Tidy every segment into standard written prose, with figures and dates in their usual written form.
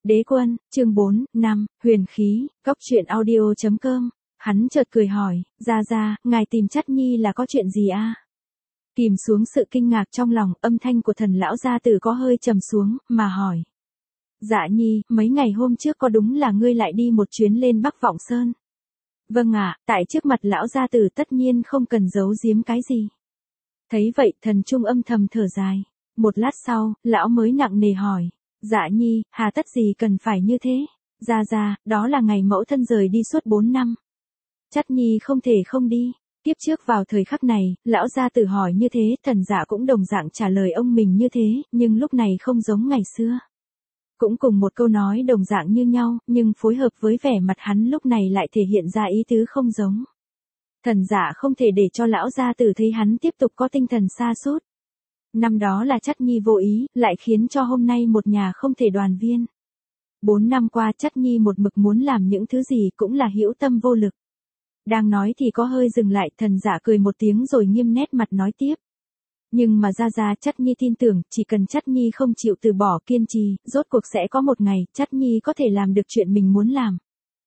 Đế quân, chương 4, 5, huyền khí, góc truyện audio.com. Hắn chợt cười hỏi, ra, ngài tìm Chắt Nhi là có chuyện gì a? Kìm xuống sự kinh ngạc trong lòng, âm thanh của Thần lão gia tử có hơi trầm xuống, mà hỏi. Dạ Nhi, mấy ngày hôm trước có đúng là ngươi lại đi một chuyến lên Bắc Vọng Sơn? Vâng ạ, tại trước mặt lão gia tử tất nhiên không cần giấu giếm cái gì. Thấy vậy, Thần Trung âm thầm thở dài. Một lát sau, lão mới nặng nề hỏi. Dạ Nhi, hà tất gì cần phải như thế? Ra, đó là ngày mẫu thân rời đi suốt 4 năm. Chắt Nhi không thể không đi. Kiếp trước vào thời khắc này, lão gia tử hỏi như thế, Thần Dạ cũng đồng dạng trả lời ông mình như thế, nhưng lúc này không giống ngày xưa. Cũng cùng một câu nói đồng dạng như nhau, nhưng phối hợp với vẻ mặt hắn lúc này lại thể hiện ra ý tứ không giống. Thần Dạ không thể để cho lão gia tử thấy hắn tiếp tục có tinh thần sa sút. Năm đó là Chắt Nhi vô ý, lại khiến cho hôm nay một nhà không thể đoàn viên. 4 năm qua Chắt Nhi một mực muốn làm những thứ gì cũng là hữu tâm vô lực. Đang nói thì có hơi dừng lại, Thần Dạ cười một tiếng rồi nghiêm nét mặt nói tiếp. Nhưng mà ra Chắt Nhi tin tưởng, chỉ cần Chắt Nhi không chịu từ bỏ kiên trì, rốt cuộc sẽ có một ngày, Chắt Nhi có thể làm được chuyện mình muốn làm.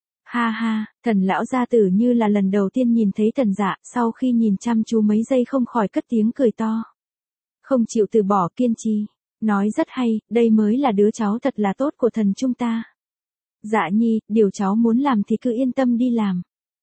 Ha, Thần lão gia tử như là lần đầu tiên nhìn thấy Thần Dạ, sau khi nhìn chăm chú mấy giây không khỏi cất tiếng cười to. Không chịu từ bỏ kiên trì. Nói rất hay, đây mới là đứa cháu thật là tốt của Thần chúng ta. Dạ Nhi, điều cháu muốn làm thì cứ yên tâm đi làm.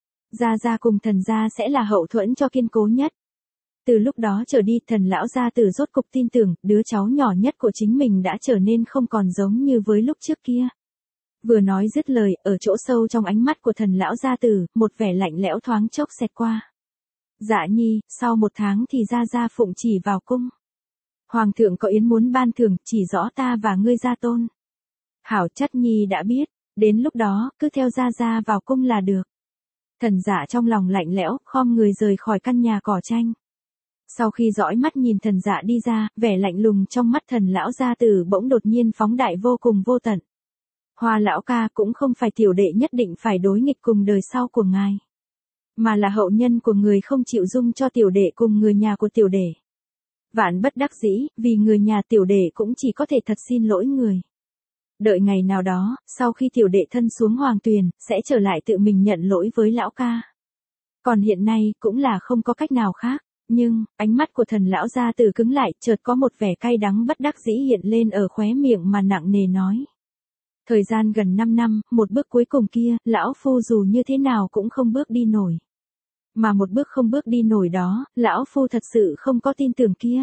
Ra cùng Thần gia sẽ là hậu thuẫn cho kiên cố nhất. Từ lúc đó trở đi, Thần lão gia tử rốt cục tin tưởng, đứa cháu nhỏ nhất của chính mình đã trở nên không còn giống như với lúc trước kia. Vừa nói dứt lời, ở chỗ sâu trong ánh mắt của Thần lão gia tử, một vẻ lạnh lẽo thoáng chốc xẹt qua. Dạ Nhi, sau 1 tháng thì ra phụng chỉ vào cung. Hoàng thượng có yến muốn ban thưởng, chỉ rõ ta và ngươi gia tôn. Hảo, Chắt Nhi đã biết, đến lúc đó, cứ theo ra vào cung là được. Thần Dạ trong lòng lạnh lẽo, khom người rời khỏi căn nhà cỏ tranh. Sau khi dõi mắt nhìn Thần Dạ đi ra, vẻ lạnh lùng trong mắt Thần lão gia tử bỗng đột nhiên phóng đại vô cùng vô tận. Hoa lão ca, cũng không phải tiểu đệ nhất định phải đối nghịch cùng đời sau của ngài, mà là hậu nhân của người không chịu dung cho tiểu đệ cùng người nhà của tiểu đệ. Vạn bất đắc dĩ, vì người nhà tiểu đệ cũng chỉ có thể thật xin lỗi người. Đợi ngày nào đó, sau khi tiểu đệ thân xuống hoàng tuyền, sẽ trở lại tự mình nhận lỗi với lão ca. Còn hiện nay, cũng là không có cách nào khác. Nhưng, ánh mắt của Thần lão gia tử cứng lại, chợt có một vẻ cay đắng bất đắc dĩ hiện lên ở khóe miệng mà nặng nề nói. Thời gian gần 5 năm, một bước cuối cùng kia, lão phu dù như thế nào cũng không bước đi nổi. Mà một bước không bước đi nổi đó, lão phu thật sự không có tin tưởng kia.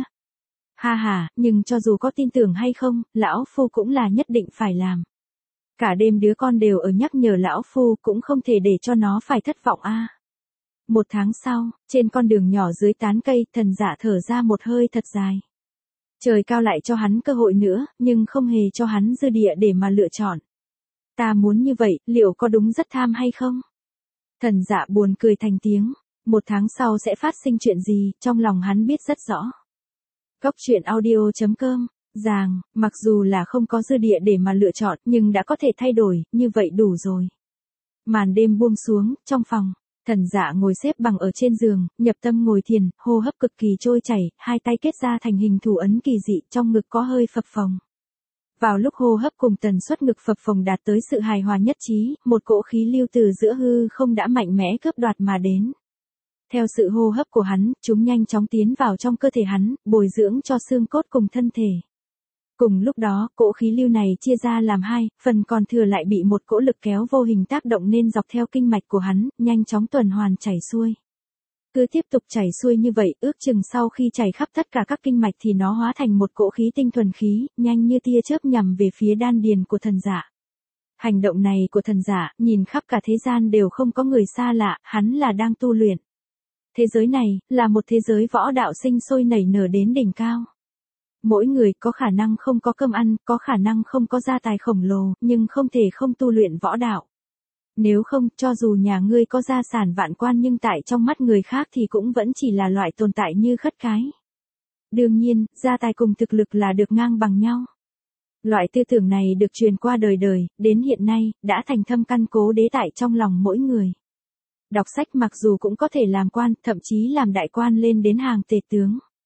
Ha, nhưng cho dù có tin tưởng hay không, lão phu cũng là nhất định phải làm. Cả đêm đứa con đều ở nhắc nhở lão phu, cũng không thể để cho nó phải thất vọng a. 1 tháng sau, trên con đường nhỏ dưới tán cây, Thần Dạ thở ra một hơi thật dài. Trời cao lại cho hắn cơ hội nữa, nhưng không hề cho hắn dư địa để mà lựa chọn. Ta muốn như vậy, liệu có đúng rất tham hay không? Thần Dạ buồn cười thành tiếng. 1 tháng sau sẽ phát sinh chuyện gì, trong lòng hắn biết rất rõ. Góc truyện audio.com. Mặc dù là không có dư địa để mà lựa chọn, nhưng đã có thể thay đổi, như vậy đủ rồi. Màn đêm buông xuống, trong phòng, Thần Dạ ngồi xếp bằng ở trên giường, nhập tâm ngồi thiền, hô hấp cực kỳ trôi chảy, hai tay kết ra thành hình thủ ấn kỳ dị, trong ngực có hơi phập phồng. Vào lúc hô hấp cùng tần suất ngực phập phồng đạt tới sự hài hòa nhất trí, một cỗ khí lưu từ giữa hư không đã mạnh mẽ cướp đoạt mà đến. Theo sự hô hấp của hắn, chúng nhanh chóng tiến vào trong cơ thể hắn, bồi dưỡng cho xương cốt cùng thân thể. Cùng lúc đó, cỗ khí lưu này chia ra làm 2, phần còn thừa lại bị một cỗ lực kéo vô hình tác động nên dọc theo kinh mạch của hắn, nhanh chóng tuần hoàn chảy xuôi. Cứ tiếp tục chảy xuôi như vậy, ước chừng sau khi chảy khắp tất cả các kinh mạch thì nó hóa thành một cỗ khí tinh thuần khí, nhanh như tia chớp nhằm về phía đan điền của Thần Dạ. Hành động này của Thần Dạ, nhìn khắp cả thế gian đều không có người xa lạ, hắn là đang tu luyện. Thế giới này, là một thế giới võ đạo sinh sôi nảy nở đến đỉnh cao. Mỗi người có khả năng không có cơm ăn, có khả năng không có gia tài khổng lồ, nhưng không thể không tu luyện võ đạo. Nếu không, cho dù nhà ngươi có gia sản vạn quan nhưng tại trong mắt người khác thì cũng vẫn chỉ là loại tồn tại như khất cái. Đương nhiên, gia tài cùng thực lực là được ngang bằng nhau. Loại tư tưởng này được truyền qua đời đời, đến hiện nay, đã thành thâm căn cố đế tại trong lòng mỗi người. Đọc sách mặc dù cũng có thể làm quan, thậm chí làm đại quan lên đến hàng tể tướng.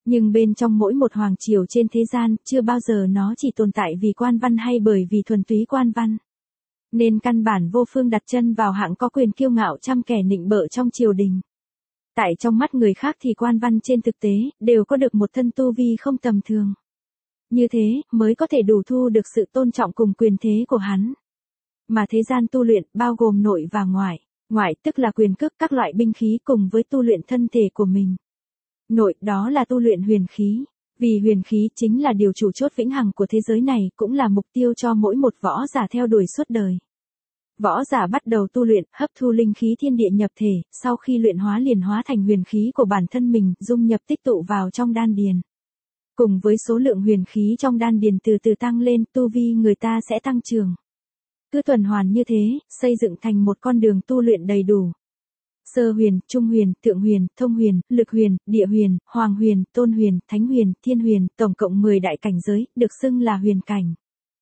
Nhưng bên trong mỗi một hoàng triều trên thế gian, chưa bao giờ nó chỉ tồn tại vì quan văn hay bởi vì thuần túy quan văn. Nên căn bản vô phương đặt chân vào hạng có quyền kiêu ngạo trăm kẻ nịnh bợ trong triều đình. Tại trong mắt người khác thì quan văn trên thực tế, đều có được một thân tu vi không tầm thường. Như thế, mới có thể đủ thu được sự tôn trọng cùng quyền thế của hắn. Mà thế gian tu luyện, bao gồm nội và ngoại. Ngoại tức là quyền cước các loại binh khí cùng với tu luyện thân thể của mình. Nội, đó là tu luyện huyền khí. Vì huyền khí chính là điều chủ chốt vĩnh hằng của thế giới này, cũng là mục tiêu cho mỗi một võ giả theo đuổi suốt đời. Võ giả bắt đầu tu luyện, hấp thu linh khí thiên địa nhập thể, sau khi luyện hóa liền hóa thành huyền khí của bản thân mình, dung nhập tích tụ vào trong đan điền. Cùng với số lượng huyền khí trong đan điền từ từ tăng lên, tu vi người ta sẽ tăng trưởng. Cứ tuần hoàn như thế, xây dựng thành một con đường tu luyện đầy đủ. Sơ huyền, trung huyền, thượng huyền, thông huyền, lực huyền, địa huyền, hoàng huyền, tôn huyền, thánh huyền, thiên huyền, tổng cộng 10 đại cảnh giới, được xưng là huyền cảnh.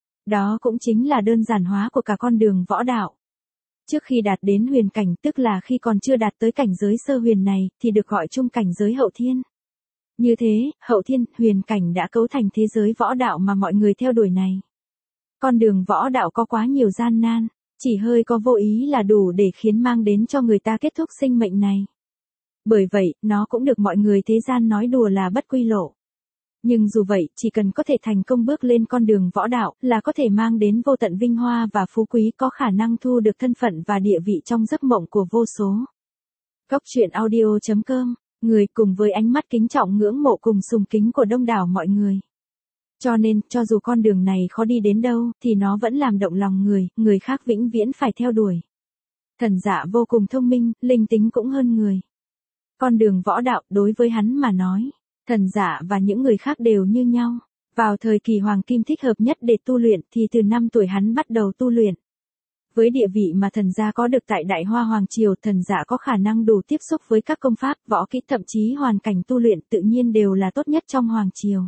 Đó cũng chính là đơn giản hóa của cả con đường võ đạo. Trước khi đạt đến huyền cảnh, tức là khi còn chưa đạt tới cảnh giới sơ huyền này, thì được gọi chung cảnh giới hậu thiên. Như thế, hậu thiên, huyền cảnh đã cấu thành thế giới võ đạo mà mọi người theo đuổi này. Con đường võ đạo có quá nhiều gian nan, chỉ hơi có vô ý là đủ để khiến mang đến cho người ta kết thúc sinh mệnh này. Bởi vậy, nó cũng được mọi người thế gian nói đùa là bất quy lộ. Nhưng dù vậy, chỉ cần có thể thành công bước lên con đường võ đạo, là có thể mang đến vô tận vinh hoa và phú quý, có khả năng thu được thân phận và địa vị trong giấc mộng của vô số. Góc truyện audio.com, người cùng với ánh mắt kính trọng ngưỡng mộ cùng sùng kính của đông đảo mọi người. Cho nên, cho dù con đường này khó đi đến đâu, thì nó vẫn làm động lòng người khác vĩnh viễn phải theo đuổi. Thần Dạ vô cùng thông minh, linh tính cũng hơn người. Con đường võ đạo, đối với hắn mà nói, Thần Dạ và những người khác đều như nhau. Vào thời kỳ hoàng kim thích hợp nhất để tu luyện thì từ 5 tuổi hắn bắt đầu tu luyện. Với địa vị mà thần gia có được tại Đại Hoa Hoàng Triều, thần dạ có khả năng đủ tiếp xúc với các công pháp, võ kỹ, thậm chí hoàn cảnh tu luyện tự nhiên đều là tốt nhất trong Hoàng Triều.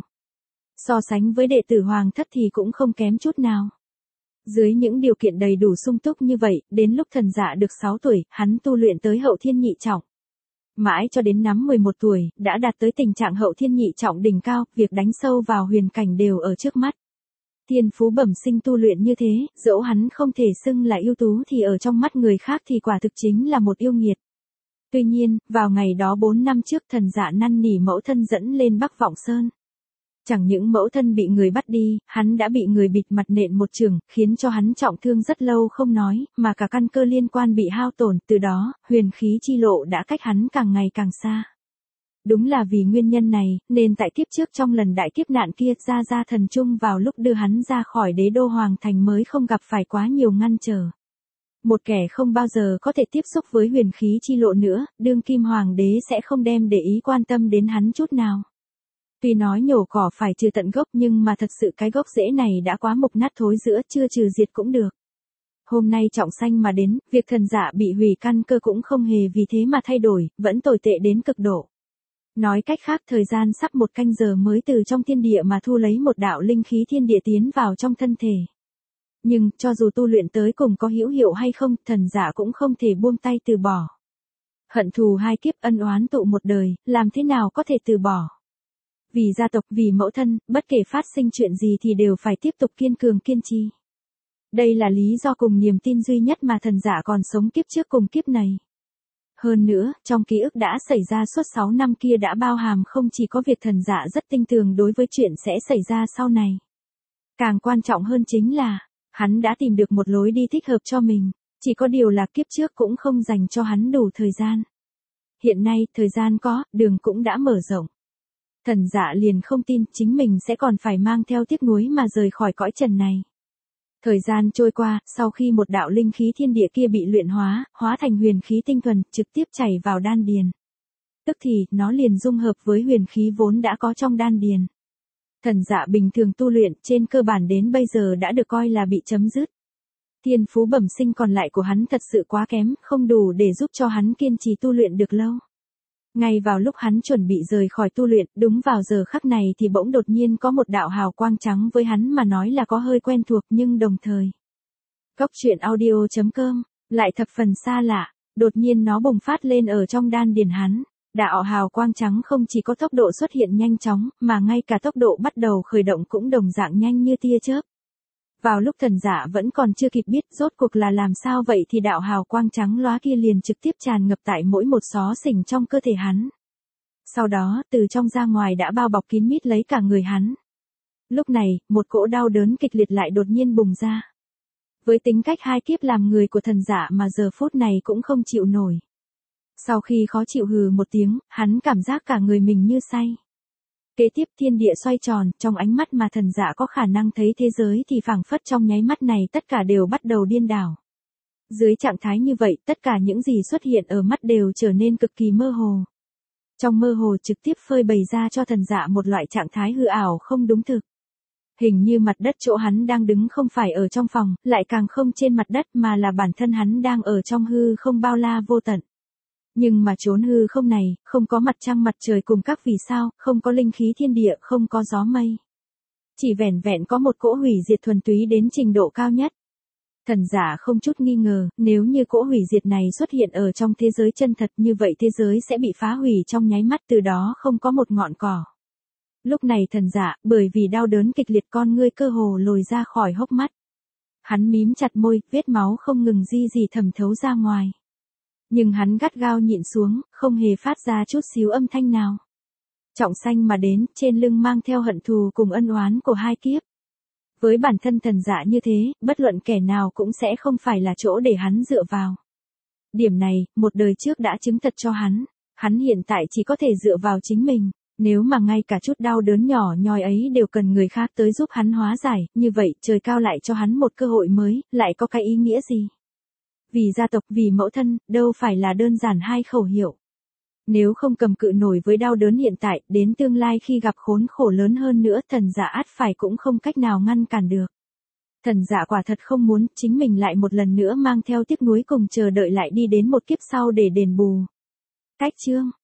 So sánh với đệ tử Hoàng thất thì cũng không kém chút nào. Dưới những điều kiện đầy đủ sung túc như vậy, đến lúc thần dạ được 6 tuổi, hắn tu luyện tới hậu thiên nhị trọng. Mãi cho đến năm 11 tuổi, đã đạt tới tình trạng hậu thiên nhị trọng đỉnh cao, việc đánh sâu vào huyền cảnh đều ở trước mắt. Thiên phú bẩm sinh tu luyện như thế, dẫu hắn không thể xưng là ưu tú thì ở trong mắt người khác thì quả thực chính là một yêu nghiệt. Tuy nhiên, vào ngày đó 4 năm trước thần dạ năn nỉ mẫu thân dẫn lên Bắc Vọng Sơn. Chẳng những mẫu thân bị người bắt đi, hắn đã bị người bịt mặt nện một chưởng, khiến cho hắn trọng thương rất lâu không nói, mà cả căn cơ liên quan bị hao tổn, từ đó, huyền khí chi lộ đã cách hắn càng ngày càng xa. Đúng là vì nguyên nhân này, nên tại kiếp trước trong lần đại kiếp nạn kia, Gia Thần Trung vào lúc đưa hắn ra khỏi đế đô hoàng thành mới không gặp phải quá nhiều ngăn trở. Một kẻ không bao giờ có thể tiếp xúc với huyền khí chi lộ nữa, đương kim hoàng đế sẽ không đem để ý quan tâm đến hắn chút nào. Tuy nói nhổ cỏ phải trừ tận gốc nhưng mà thật sự cái gốc rễ này đã quá mục nát thối rữa, chưa trừ diệt cũng được. Hôm nay trọng sanh mà đến, việc thần dạ bị hủy căn cơ cũng không hề vì thế mà thay đổi, vẫn tồi tệ đến cực độ. Nói cách khác, thời gian sắp 1 canh giờ mới từ trong thiên địa mà thu lấy một đạo linh khí thiên địa tiến vào trong thân thể. Nhưng, cho dù tu luyện tới cùng có hữu hiệu hay không, thần giả cũng không thể buông tay từ bỏ. Hận thù 2 kiếp, ân oán tụ một đời, làm thế nào có thể từ bỏ. Vì gia tộc, vì mẫu thân, bất kể phát sinh chuyện gì thì đều phải tiếp tục kiên cường kiên trì. Đây là lý do cùng niềm tin duy nhất mà thần giả còn sống kiếp trước cùng kiếp này. Hơn nữa, trong ký ức đã xảy ra suốt 6 năm kia đã bao hàm không chỉ có việc thần dạ rất tinh tường đối với chuyện sẽ xảy ra sau này. Càng quan trọng hơn chính là, hắn đã tìm được một lối đi thích hợp cho mình, chỉ có điều là kiếp trước cũng không dành cho hắn đủ thời gian. Hiện nay, thời gian có, đường cũng đã mở rộng. Thần dạ liền không tin chính mình sẽ còn phải mang theo tiếc nuối mà rời khỏi cõi trần này. Thời gian trôi qua, sau khi một đạo linh khí thiên địa kia bị luyện hóa thành huyền khí tinh thuần, trực tiếp chảy vào đan điền. Tức thì, nó liền dung hợp với huyền khí vốn đã có trong đan điền. Thần dạ bình thường tu luyện, trên cơ bản đến bây giờ đã được coi là bị chấm dứt. Thiên phú bẩm sinh còn lại của hắn thật sự quá kém, không đủ để giúp cho hắn kiên trì tu luyện được lâu. Ngay vào lúc hắn chuẩn bị rời khỏi tu luyện, đúng vào giờ khắc này thì bỗng đột nhiên có một đạo hào quang trắng với hắn mà nói là có hơi quen thuộc nhưng đồng thời. Góc truyện audio.com, lại thập phần xa lạ, đột nhiên nó bùng phát lên ở trong đan điền hắn. Đạo hào quang trắng không chỉ có tốc độ xuất hiện nhanh chóng, mà ngay cả tốc độ bắt đầu khởi động cũng đồng dạng nhanh như tia chớp. Vào lúc thần dạ vẫn còn chưa kịp biết rốt cuộc là làm sao vậy thì đạo hào quang trắng lóa kia liền trực tiếp tràn ngập tại mỗi một xó xỉnh trong cơ thể hắn. Sau đó, từ trong ra ngoài đã bao bọc kín mít lấy cả người hắn. Lúc này, một cỗ đau đớn kịch liệt lại đột nhiên bùng ra. Với tính cách hai kiếp làm người của thần dạ mà giờ phút này cũng không chịu nổi. Sau khi khó chịu hừ một tiếng, hắn cảm giác cả người mình như say. Kế tiếp thiên địa xoay tròn, trong ánh mắt mà thần dạ có khả năng thấy thế giới thì phảng phất trong nháy mắt này tất cả đều bắt đầu điên đảo. Dưới trạng thái như vậy, tất cả những gì xuất hiện ở mắt đều trở nên cực kỳ mơ hồ. Trong mơ hồ trực tiếp phơi bày ra cho thần dạ một loại trạng thái hư ảo không đúng thực. Hình như mặt đất chỗ hắn đang đứng không phải ở trong phòng, lại càng không trên mặt đất mà là bản thân hắn đang ở trong hư không bao la vô tận. Nhưng mà chốn hư không này, không có mặt trăng mặt trời cùng các vì sao, không có linh khí thiên địa, không có gió mây. Chỉ vẻn vẹn có một cỗ hủy diệt thuần túy đến trình độ cao nhất. Thần giả không chút nghi ngờ, nếu như cỗ hủy diệt này xuất hiện ở trong thế giới chân thật như vậy thế giới sẽ bị phá hủy trong nháy mắt, từ đó không có một ngọn cỏ. Lúc này thần giả, bởi vì đau đớn kịch liệt con ngươi cơ hồ lồi ra khỏi hốc mắt. Hắn mím chặt môi, vết máu không ngừng gì thẩm thấu ra ngoài. Nhưng hắn gắt gao nhịn xuống, không hề phát ra chút xíu âm thanh nào. Trọng sanh mà đến, trên lưng mang theo hận thù cùng ân oán của hai kiếp. Với bản thân thần dạ như thế, bất luận kẻ nào cũng sẽ không phải là chỗ để hắn dựa vào. Điểm này, một đời trước đã chứng thật cho hắn. Hắn hiện tại chỉ có thể dựa vào chính mình. Nếu mà ngay cả chút đau đớn nhỏ nhoi ấy đều cần người khác tới giúp hắn hóa giải, như vậy trời cao lại cho hắn một cơ hội mới, lại có cái ý nghĩa gì? Vì gia tộc, vì mẫu thân, đâu phải là đơn giản hai khẩu hiệu. Nếu không cầm cự nổi với đau đớn hiện tại, đến tương lai khi gặp khốn khổ lớn hơn nữa, thần giả ắt phải cũng không cách nào ngăn cản được. Thần giả quả thật không muốn chính mình lại một lần nữa mang theo tiếc nuối cùng chờ đợi lại đi đến một kiếp sau để đền bù. Cách chương